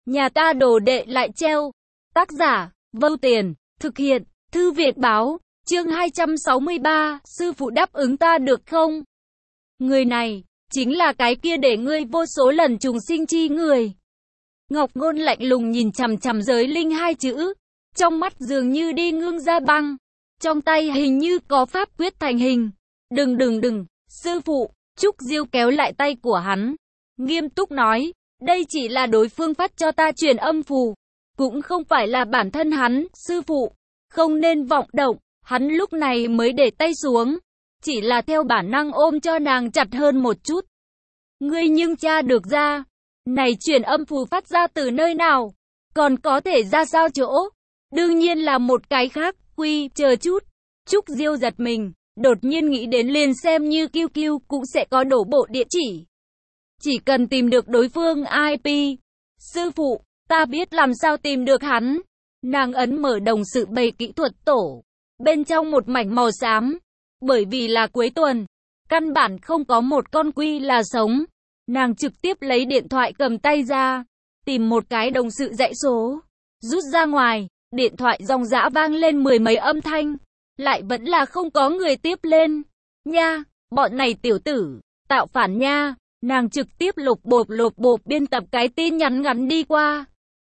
Nhà ta đồ đệ lại treo. Tác giả, Vâu Tiền, thực hiện, Thư viện báo, chương 263, sư phụ đáp ứng ta được không? Người này, chính là cái kia để ngươi vô số lần trùng sinh chi người. Ngọc Ngôn lạnh lùng nhìn chằm chằm giới linh hai chữ, trong mắt dường như đi ngưng ra băng, trong tay hình như có pháp quyết thành hình. Đừng, sư phụ, Trúc Diêu kéo lại tay của hắn, nghiêm túc nói, đây chỉ là đối phương phát cho ta truyền âm phù, cũng không phải là bản thân hắn, sư phụ, không nên vọng động. Hắn lúc này mới để tay xuống, chỉ là theo bản năng ôm cho nàng chặt hơn một chút. Ngươi nhưng tra được ra, này truyền âm phù phát ra từ nơi nào, còn có thể ra sao chỗ? Đương nhiên là một cái khác, chờ chút. Trúc Diêu giật mình, đột nhiên nghĩ đến liền xem như QQ cũng sẽ có đổ bộ địa chỉ cần tìm được đối phương IP. Sư phụ, ta biết làm sao tìm được hắn. Nàng ấn mở đồng sự bày kỹ thuật tổ, bên trong một mảnh màu xám. Bởi vì là cuối tuần, căn bản không có một con quy là sống. Nàng trực tiếp lấy điện thoại cầm tay ra, tìm một cái đồng sự dãy số, rút ra ngoài, điện thoại ròng rã vang lên mười mấy âm thanh, lại vẫn là không có người tiếp lên. Nha, bọn này tiểu tử, tạo phản nha. Nàng trực tiếp lục bộp biên tập cái tin nhắn ngắn đi qua.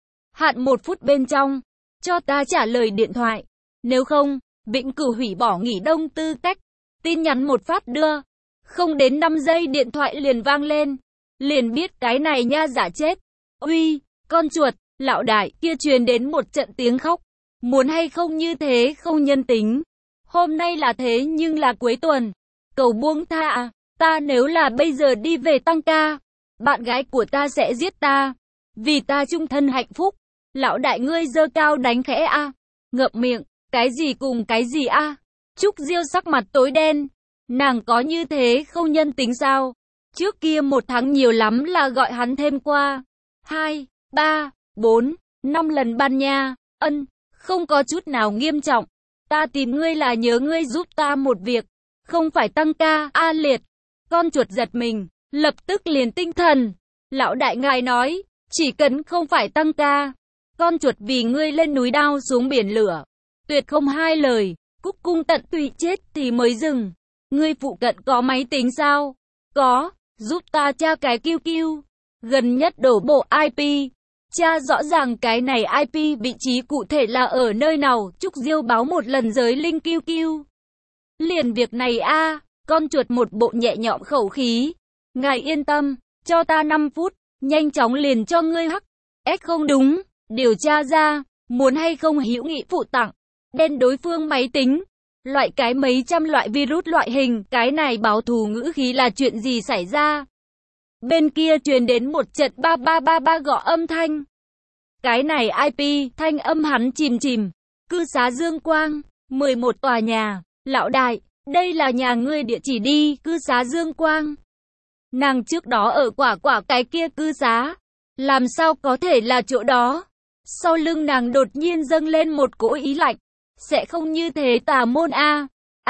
Hạn 1 phút bên trong, cho ta trả lời điện thoại, nếu không, vĩnh cửu hủy bỏ nghỉ đông tư cách. Tin nhắn một phát đưa, không đến 5 giây điện thoại liền vang lên, liền biết cái này nha giả chết. Uy, con chuột, lão đại kia truyền đến một trận tiếng khóc, muốn hay không như thế không nhân tính. Hôm nay là thế nhưng là cuối tuần, cầu buông tha à, ta nếu là bây giờ đi về tăng ca, bạn gái của ta sẽ giết ta, vì ta chung thân hạnh phúc. Lão đại ngươi giơ cao đánh khẽ a, ngậm miệng, cái gì cùng cái gì a? Trúc Diêu sắc mặt tối đen, nàng có như thế không nhân tính sao? Trước kia 1 tháng nhiều lắm là gọi hắn thêm qua 2, 3, 4, 5 lần ban nha, không có chút nào nghiêm trọng. Ta tìm ngươi là nhớ ngươi giúp ta một việc, không phải tăng ca. A Liệt, con chuột giật mình, lập tức liền tinh thần. Lão đại ngài nói, chỉ cần không phải tăng ca, con chuột vì ngươi lên núi đao xuống biển lửa, tuyệt không hai lời, cúc cung tận tụy chết thì mới dừng. Ngươi phụ cận có máy tính sao? Có, giúp ta tra cái QQ, gần nhất đổ bộ IP, tra rõ ràng cái này IP vị trí cụ thể là ở nơi nào. Trúc Diêu báo một lần giới linh QQ. Liền việc này a, con chuột một bộ nhẹ nhõm khẩu khí. Ngài yên tâm, cho ta 5 phút, nhanh chóng liền cho ngươi không đúng, điều tra ra, muốn hay không hữu nghị phụ tặng, đen đối phương máy tính, loại cái mấy trăm loại virus loại hình, cái này báo thù ngữ khí là chuyện gì xảy ra? Bên kia truyền đến một trận 3333 gõ âm thanh. Cái này IP, thanh âm hắn chìm, cư xá Dương Quang, 11 tòa nhà, lão đại, đây là nhà ngươi địa chỉ đi, cư xá Dương Quang. Nàng trước đó ở quả cái kia cư xá, làm sao có thể là chỗ đó? Sau lưng nàng đột nhiên dâng lên một cỗ ý lạnh, sẽ không như thế tà môn a.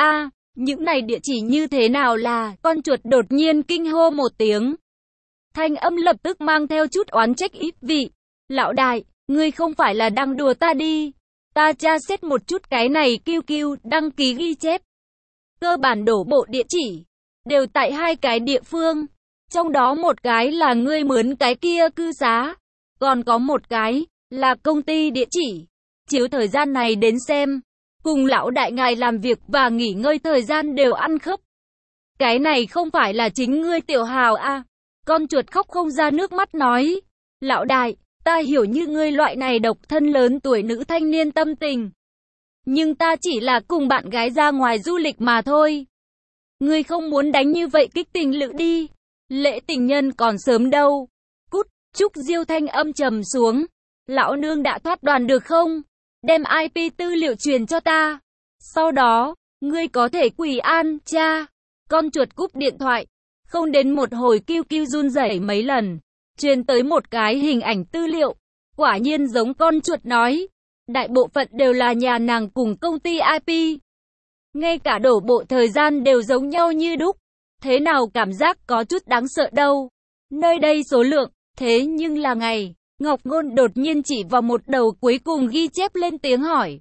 Những này địa chỉ như thế nào là? Con chuột đột nhiên kinh hô một tiếng. Thanh âm lập tức mang theo chút oán trách ít vị. Lão đại, ngươi không phải là đang đùa ta đi? Ta tra xét một chút cái này QQ đăng ký ghi chép, cơ bản đổ bộ địa chỉ đều tại 2 cái địa phương, trong đó một cái là ngươi mướn cái kia cư xá, còn có một cái là công ty địa chỉ. Chiếu thời gian này đến xem, cùng lão đại ngài làm việc và nghỉ ngơi thời gian đều ăn khớp. Cái này không phải là chính ngươi tiểu hào à? Con chuột khóc không ra nước mắt nói, lão đại, ta hiểu như ngươi loại này độc thân lớn tuổi nữ thanh niên tâm tình, nhưng ta chỉ là cùng bạn gái ra ngoài du lịch mà thôi. Ngươi không muốn đánh như vậy kích tình lự đi, lễ tình nhân còn sớm đâu. Cút. Trúc Diêu thanh âm trầm xuống, lão nương đã thoát đoàn được không? Đem IP tư liệu truyền cho ta, sau đó, ngươi có thể quỳ an, cha. Con chuột cúp điện thoại, không đến một hồi QQ run rẩy mấy lần, truyền tới một cái hình ảnh tư liệu, quả nhiên giống con chuột nói, đại bộ phận đều là nhà nàng cùng công ty IP. Ngay cả đổ bộ thời gian đều giống nhau như đúc, thế nào cảm giác có chút đáng sợ đâu. Nơi đây số lượng, thế nhưng là ngày Ngọc Ngôn đột nhiên chỉ vào một đầu cuối cùng ghi chép lên tiếng hỏi.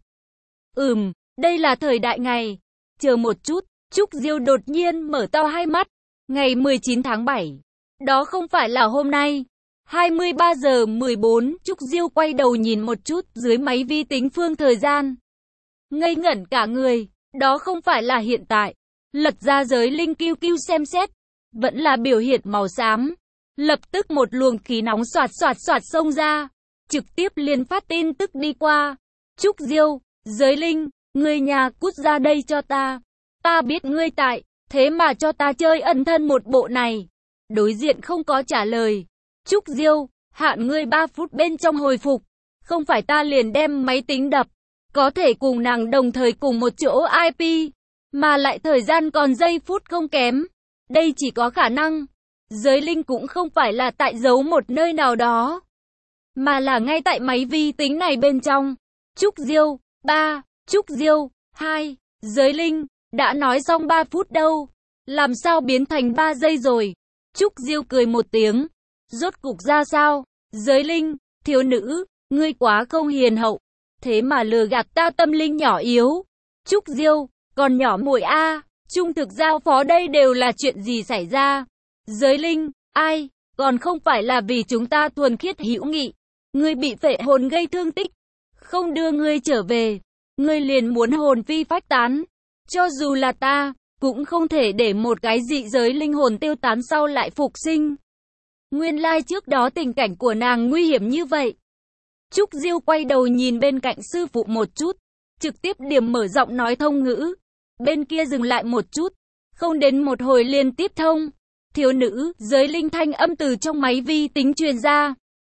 Đây là thời đại ngày. Chờ một chút, Trúc Diêu đột nhiên mở to hai mắt. Ngày 19 tháng 7. Đó không phải là hôm nay. 23 giờ 14, Trúc Diêu quay đầu nhìn một chút dưới máy vi tính phương thời gian. Ngây ngẩn cả người, đó không phải là hiện tại. Lật ra giới linh QQ xem xét, vẫn là biểu hiện màu xám. Lập tức một luồng khí nóng xoạt xoạt xông ra, trực tiếp liền phát tin tức đi qua. Trúc Diêu, giới linh, ngươi nhà cút ra đây cho ta. Ta biết ngươi tại, thế mà cho ta chơi ẩn thân một bộ này. Đối diện không có trả lời. Trúc Diêu, hạn ngươi 3 phút bên trong hồi phục. Không phải ta liền đem máy tính đập. Có thể cùng nàng đồng thời cùng một chỗ IP. Mà lại thời gian còn giây phút không kém. Đây chỉ có khả năng. Giới linh cũng không phải là tại giấu một nơi nào đó. Mà là ngay tại máy vi tính này bên trong. Trúc Diêu, 3. Trúc Diêu, 2. Giới linh, đã nói xong 3 phút đâu. Làm sao biến thành 3 giây rồi. Trúc Diêu cười một tiếng. Rốt cục ra sao? Giới linh, thiếu nữ, ngươi quá không hiền hậu. Thế mà lừa gạt ta tâm linh nhỏ yếu. Trúc Diêu, còn nhỏ muội a, trung thực giao phó đây đều là chuyện gì xảy ra? Giới linh, ai, còn không phải là vì chúng ta thuần khiết hữu nghị. Ngươi bị phệ hồn gây thương tích, không đưa ngươi trở về, ngươi liền muốn hồn phi phách tán. Cho dù là ta, cũng không thể để một cái dị giới linh hồn tiêu tán sau lại phục sinh. Nguyên lai trước đó tình cảnh của nàng nguy hiểm như vậy. Trúc Diêu quay đầu nhìn bên cạnh sư phụ một chút, trực tiếp điểm mở giọng nói thông ngữ. Bên kia dừng lại một chút, không đến một hồi liền tiếp thông. Thiếu nữ, giới linh thanh âm từ trong máy vi tính truyền ra.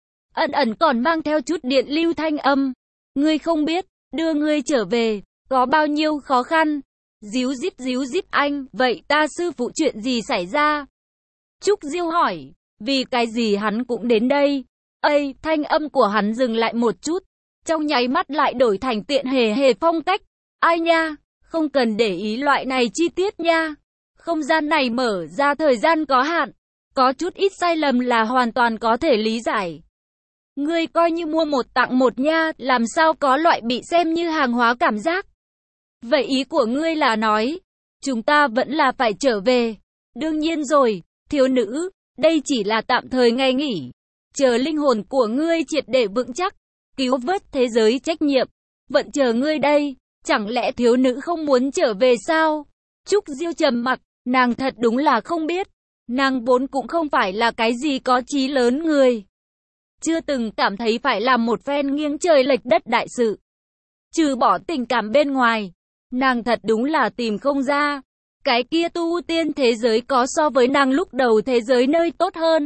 Ẩn còn mang theo chút điện lưu thanh âm. Ngươi không biết, đưa ngươi trở về, có bao nhiêu khó khăn. Díu dít anh, vậy ta sư phụ chuyện gì xảy ra? Trúc Diêu hỏi, vì cái gì hắn cũng đến đây? Thanh âm của hắn dừng lại một chút, trong nháy mắt lại đổi thành tiện hề phong cách. Ai nha, không cần để ý loại này chi tiết nha. Không gian này mở ra thời gian có hạn, có chút ít sai lầm là hoàn toàn có thể lý giải. Ngươi coi như mua một tặng một nha, làm sao có loại bị xem như hàng hóa cảm giác. Vậy ý của ngươi là nói, chúng ta vẫn là phải trở về. Đương nhiên rồi, thiếu nữ, đây chỉ là tạm thời ngày nghỉ. Chờ linh hồn của ngươi triệt để vững chắc, cứu vớt thế giới trách nhiệm. Vẫn chờ ngươi đây, chẳng lẽ thiếu nữ không muốn trở về sao? Trúc Diêu trầm mặc, nàng thật đúng là không biết. Nàng vốn cũng không phải là cái gì có chí lớn người. Chưa từng cảm thấy phải làm một phen nghiêng trời lệch đất đại sự. Trừ bỏ tình cảm bên ngoài, nàng thật đúng là tìm không ra. Cái kia tu tiên thế giới có so với nàng lúc đầu thế giới nơi tốt hơn.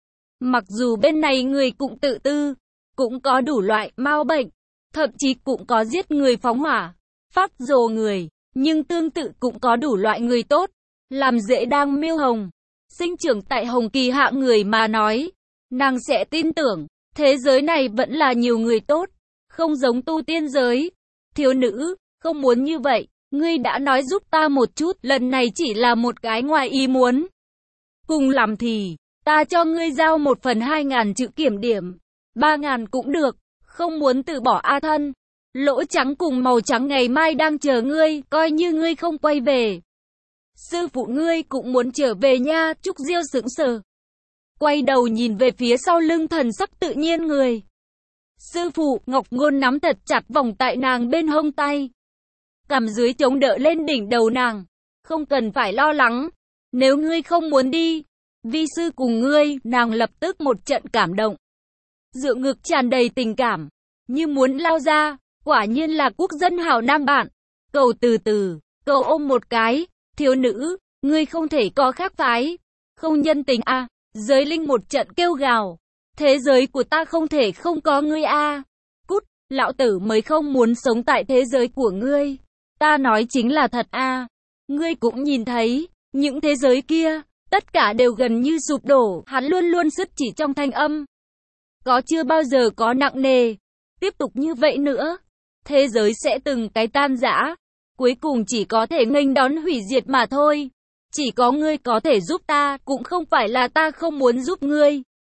Mặc dù bên này người cũng tự tư, cũng có đủ loại mau bệnh, thậm chí cũng có giết người phóng hỏa, phát rồ người, nhưng tương tự cũng có đủ loại người tốt, làm dễ đang miêu hồng. Sinh trưởng tại Hồng Kỳ hạng người mà nói, nàng sẽ tin tưởng, thế giới này vẫn là nhiều người tốt, không giống tu tiên giới. Thiếu nữ, không muốn như vậy, ngươi đã nói giúp ta một chút, lần này chỉ là một cái ngoài ý muốn. Cùng lắm thì, ta cho ngươi giao 1/2000 chữ kiểm điểm, 3000 cũng được, không muốn từ bỏ a thân. Lỗ trắng cùng màu trắng ngày mai đang chờ ngươi, coi như ngươi không quay về. Sư phụ ngươi cũng muốn trở về nha. Trúc Diêu sững sờ, quay đầu nhìn về phía sau lưng, thần sắc tự nhiên người. Sư phụ, Ngọc Ngôn nắm thật chặt vòng tại nàng bên hông tay, cằm dưới chống đỡ lên đỉnh đầu nàng. Không cần phải lo lắng, nếu ngươi không muốn đi, vi sư cùng ngươi. Nàng lập tức một trận cảm động, dựa ngực tràn đầy tình cảm, như muốn lao ra. Quả nhiên là quốc dân hảo nam bạn. Cầu từ từ, cầu ôm một cái. Thiếu nữ, ngươi không thể có khác phái, không nhân tình a. Giới linh một trận kêu gào, thế giới của ta không thể không có ngươi a. Cút, lão tử mới không muốn sống tại thế giới của ngươi. Ta nói chính là thật a. Ngươi cũng nhìn thấy, những thế giới kia, tất cả đều gần như sụp đổ. Hắn luôn luôn sứt chỉ trong thanh âm, có chưa bao giờ có nặng nề. Tiếp tục như vậy nữa, thế giới sẽ từng cái tan rã, cuối cùng chỉ có thể nghênh đón hủy diệt mà thôi. Chỉ có ngươi có thể giúp ta, cũng không phải là ta không muốn giúp ngươi.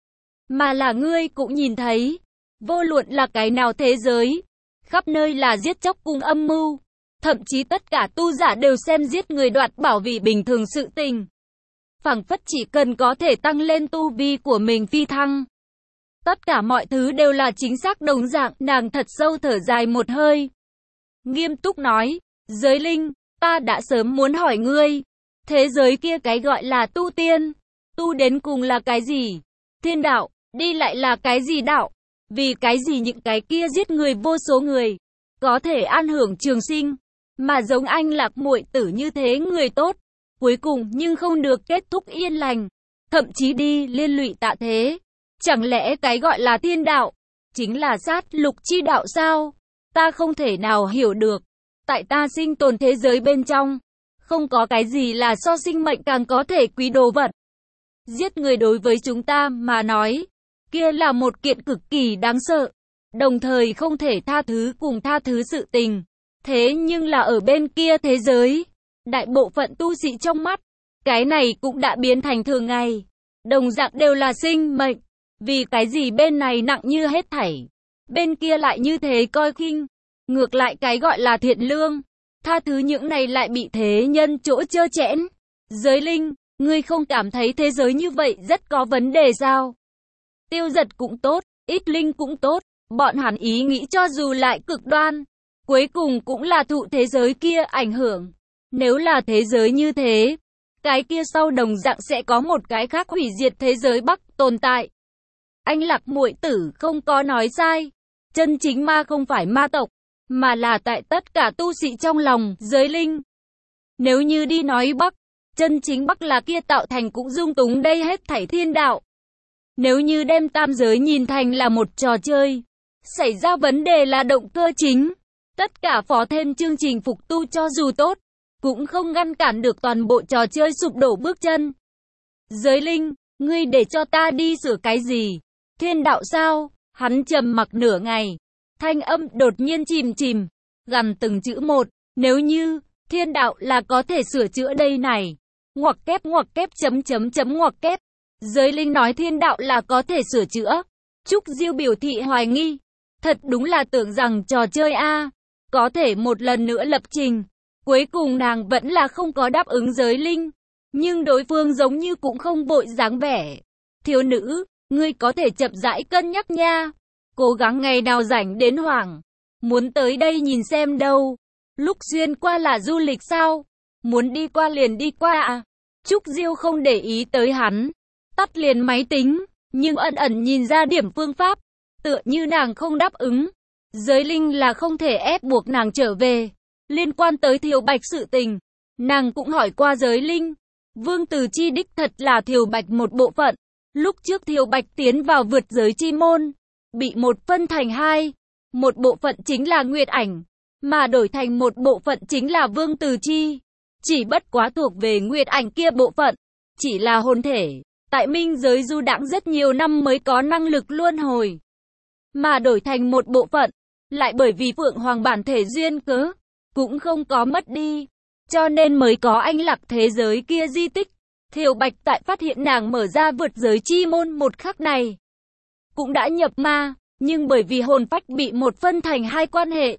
mà là ngươi cũng nhìn thấy. Vô luận là cái nào thế giới, khắp nơi là giết chóc cùng âm mưu. Thậm chí tất cả tu giả đều xem giết người đoạt bảo vì bình thường sự tình. Phảng phất chỉ cần có thể tăng lên tu vi của mình phi thăng. Tất cả mọi thứ đều là chính xác đồng dạng, nàng thật sâu thở dài một hơi. Nghiêm túc nói, Giới Linh, ta đã sớm muốn hỏi ngươi. Thế giới kia cái gọi là tu tiên, tu đến cùng là cái gì? Thiên đạo, đi lại là cái gì đạo? Vì cái gì những cái kia giết người vô số người, có thể an hưởng trường sinh, mà giống anh Lạc muội tử như thế người tốt, cuối cùng nhưng không được kết thúc yên lành, thậm chí đi liên lụy tạ thế. Chẳng lẽ cái gọi là thiên đạo, chính là sát lục chi đạo sao? Ta không thể nào hiểu được. Tại ta sinh tồn thế giới bên trong, không có cái gì là so sinh mệnh càng có thể quý đồ vật. Giết người đối với chúng ta mà nói, kia là một kiện cực kỳ đáng sợ, đồng thời không thể tha thứ cùng tha thứ sự tình. Thế nhưng là ở bên kia thế giới, đại bộ phận tu sĩ trong mắt, cái này cũng đã biến thành thường ngày. Đồng dạng đều là sinh mệnh, vì cái gì bên này nặng như hết thảy, bên kia lại như thế coi khinh. Ngược lại cái gọi là thiện lương, tha thứ những này lại bị thế nhân chỗ chơ chẽn. Giới Linh, ngươi không cảm thấy thế giới như vậy rất có vấn đề sao? Tiêu Giật cũng tốt, Ít Linh cũng tốt, bọn hắn ý nghĩ cho dù lại cực đoan, cuối cùng cũng là thụ thế giới kia ảnh hưởng. Nếu là thế giới như thế, cái kia sau đồng dạng sẽ có một cái khác hủy diệt thế giới Bắc tồn tại. Anh Lạc muội tử không có nói sai, chân chính ma không phải ma tộc, mà là tại tất cả tu sĩ trong lòng Giới Linh. Nếu như đi nói Bắc, chân chính Bắc là kia tạo thành cũng dung túng đây hết thảy thiên đạo. Nếu như đem tam giới nhìn thành là một trò chơi, xảy ra vấn đề là động cơ chính. Tất cả phó thêm chương trình phục tu cho dù tốt, cũng không ngăn cản được toàn bộ trò chơi sụp đổ bước chân. Giới Linh, ngươi để cho ta đi sửa cái gì? Thiên đạo sao? Hắn trầm mặc nửa ngày, thanh âm đột nhiên chìm, gằn từng chữ một. Nếu như thiên đạo là có thể sửa chữa đây này, ngoặc kép ngoặc kép. Giới Linh nói thiên đạo là có thể sửa chữa. Trúc Diêu biểu thị hoài nghi. Thật đúng là tưởng rằng trò chơi A, có thể một lần nữa lập trình. Cuối cùng nàng vẫn là không có đáp ứng Giới Linh. Nhưng đối phương giống như cũng không vội dáng vẻ. Thiếu nữ, ngươi có thể chậm rãi cân nhắc nha. Cố gắng ngày nào rảnh đến hoảng. Muốn tới đây nhìn xem đâu. Lúc xuyên qua là du lịch sao? Muốn đi qua liền đi qua à? Trúc Diêu không để ý tới hắn. Tắt liền máy tính, nhưng ẩn ẩn nhìn ra điểm phương pháp. Tựa như nàng không đáp ứng. Giới Linh là không thể ép buộc nàng trở về. Liên quan tới Thiều Bạch sự tình, nàng cũng hỏi qua Giới Linh. Vương Từ Chi đích thật là Thiều Bạch một bộ phận. Lúc trước Thiều Bạch tiến vào vượt giới chi môn, bị một phân thành hai. Một bộ phận chính là Nguyệt Ảnh, mà đổi thành một bộ phận chính là Vương Từ Chi. Chỉ bất quá thuộc về Nguyệt Ảnh kia bộ phận, chỉ là hồn thể. Tại minh giới du đãng rất nhiều năm mới có năng lực luân hồi. Mà đổi thành một bộ phận, lại bởi vì Phượng Hoàng bản thể duyên cớ, cũng không có mất đi. Cho nên mới có anh Lạc thế giới kia di tích. Thiều Bạch tại phát hiện nàng mở ra vượt giới chi môn một khắc này, cũng đã nhập ma, nhưng bởi vì hồn phách bị một phân thành hai quan hệ,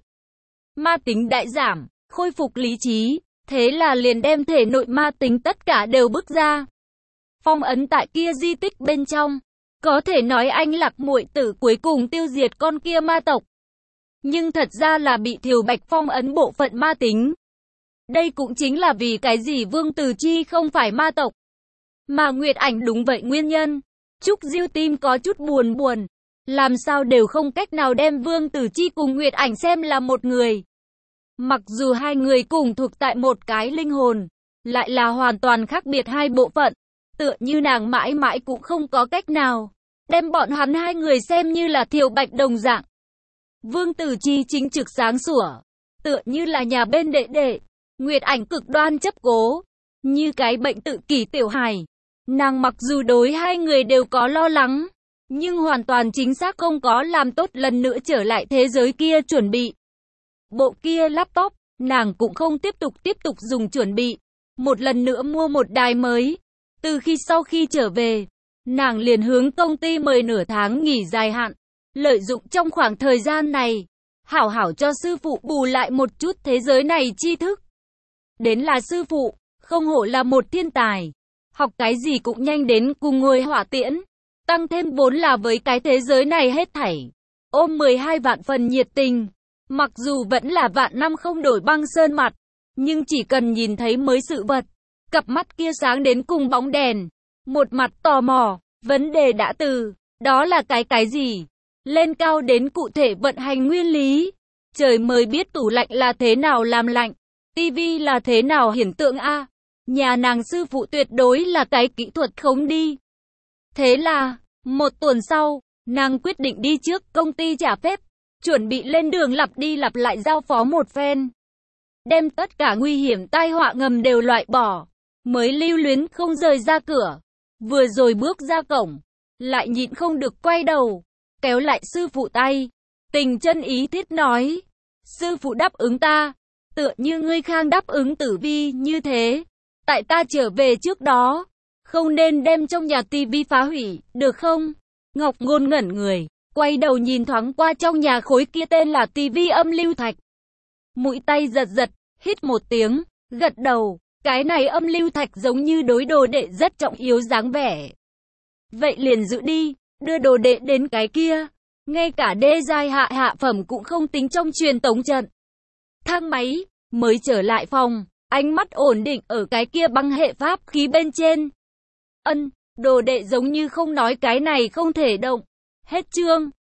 ma tính đại giảm, khôi phục lý trí, thế là liền đem thể nội ma tính tất cả đều bức ra. Phong ấn tại kia di tích bên trong, có thể nói anh Lạc muội tử cuối cùng tiêu diệt con kia ma tộc. Nhưng thật ra là bị Thiều Bạch phong ấn bộ phận ma tính. Đây cũng chính là vì cái gì Vương Từ Chi không phải ma tộc, mà Nguyệt Ảnh đúng vậy nguyên nhân. Trúc Diêu tim có chút buồn, làm sao đều không cách nào đem Vương Từ Chi cùng Nguyệt Ảnh xem là một người. Mặc dù hai người cùng thuộc tại một cái linh hồn, lại là hoàn toàn khác biệt hai bộ phận. Tựa như nàng mãi mãi cũng không có cách nào đem bọn hắn hai người xem như là Thiều Bạch đồng dạng. Vương Từ Chi chính trực sáng sủa, tựa như là nhà bên đệ đệ. Nguyệt Ảnh cực đoan chấp cố, như cái bệnh tự kỷ tiểu hài. Nàng mặc dù đối hai người đều có lo lắng, nhưng hoàn toàn chính xác không có làm tốt lần nữa trở lại thế giới kia chuẩn bị. Bộ kia laptop, nàng cũng không tiếp tục dùng chuẩn bị. Một lần nữa mua một đài mới. Từ khi sau khi trở về, nàng liền hướng công ty mời nửa tháng nghỉ dài hạn, lợi dụng trong khoảng thời gian này, hảo hảo cho sư phụ bù lại một chút thế giới này tri thức. Đến là sư phụ, không hổ là một thiên tài, học cái gì cũng nhanh đến cùng ngồi hỏa tiễn, tăng thêm vốn là với cái thế giới này hết thảy, ôm 12 vạn phần nhiệt tình, mặc dù vẫn là vạn năm không đổi băng sơn mặt, nhưng chỉ cần nhìn thấy mới sự vật, cặp mắt kia sáng đến cùng bóng đèn, một mặt tò mò, vấn đề đã từ, đó là cái gì, lên cao đến cụ thể vận hành nguyên lý, trời mới biết tủ lạnh là thế nào làm lạnh, tivi là thế nào hiển tượng a. Nhà nàng sư phụ tuyệt đối là cái kỹ thuật khống đi. Thế là, một tuần sau, nàng quyết định đi trước công ty trả phép, chuẩn bị lên đường lặp đi lặp lại giao phó một phen. Đem tất cả nguy hiểm tai họa ngầm đều loại bỏ, mới lưu luyến không rời ra cửa. Vừa rồi bước ra cổng, lại nhịn không được quay đầu, kéo lại sư phụ tay, tình chân ý thiết nói, sư phụ đáp ứng ta, tựa như ngươi Khang đáp ứng Tử Vi như thế, tại ta trở về trước đó, không nên đem trong nhà tivi phá hủy, được không? Ngọc Ngôn ngẩn người, quay đầu nhìn thoáng qua trong nhà khối kia tên là tivi âm lưu thạch. Mũi tay giật giật, hít một tiếng, gật đầu, cái này âm lưu thạch giống như đối đồ đệ rất trọng yếu dáng vẻ. Vậy liền giữ đi, đưa đồ đệ đến cái kia, ngay cả đê giai hạ phẩm cũng không tính trong truyền tống trận. Thang máy, mới trở lại phòng, ánh mắt ổn định ở cái kia băng hệ pháp khí bên trên. Đồ đệ giống như không nói cái này không thể động. Hết chương.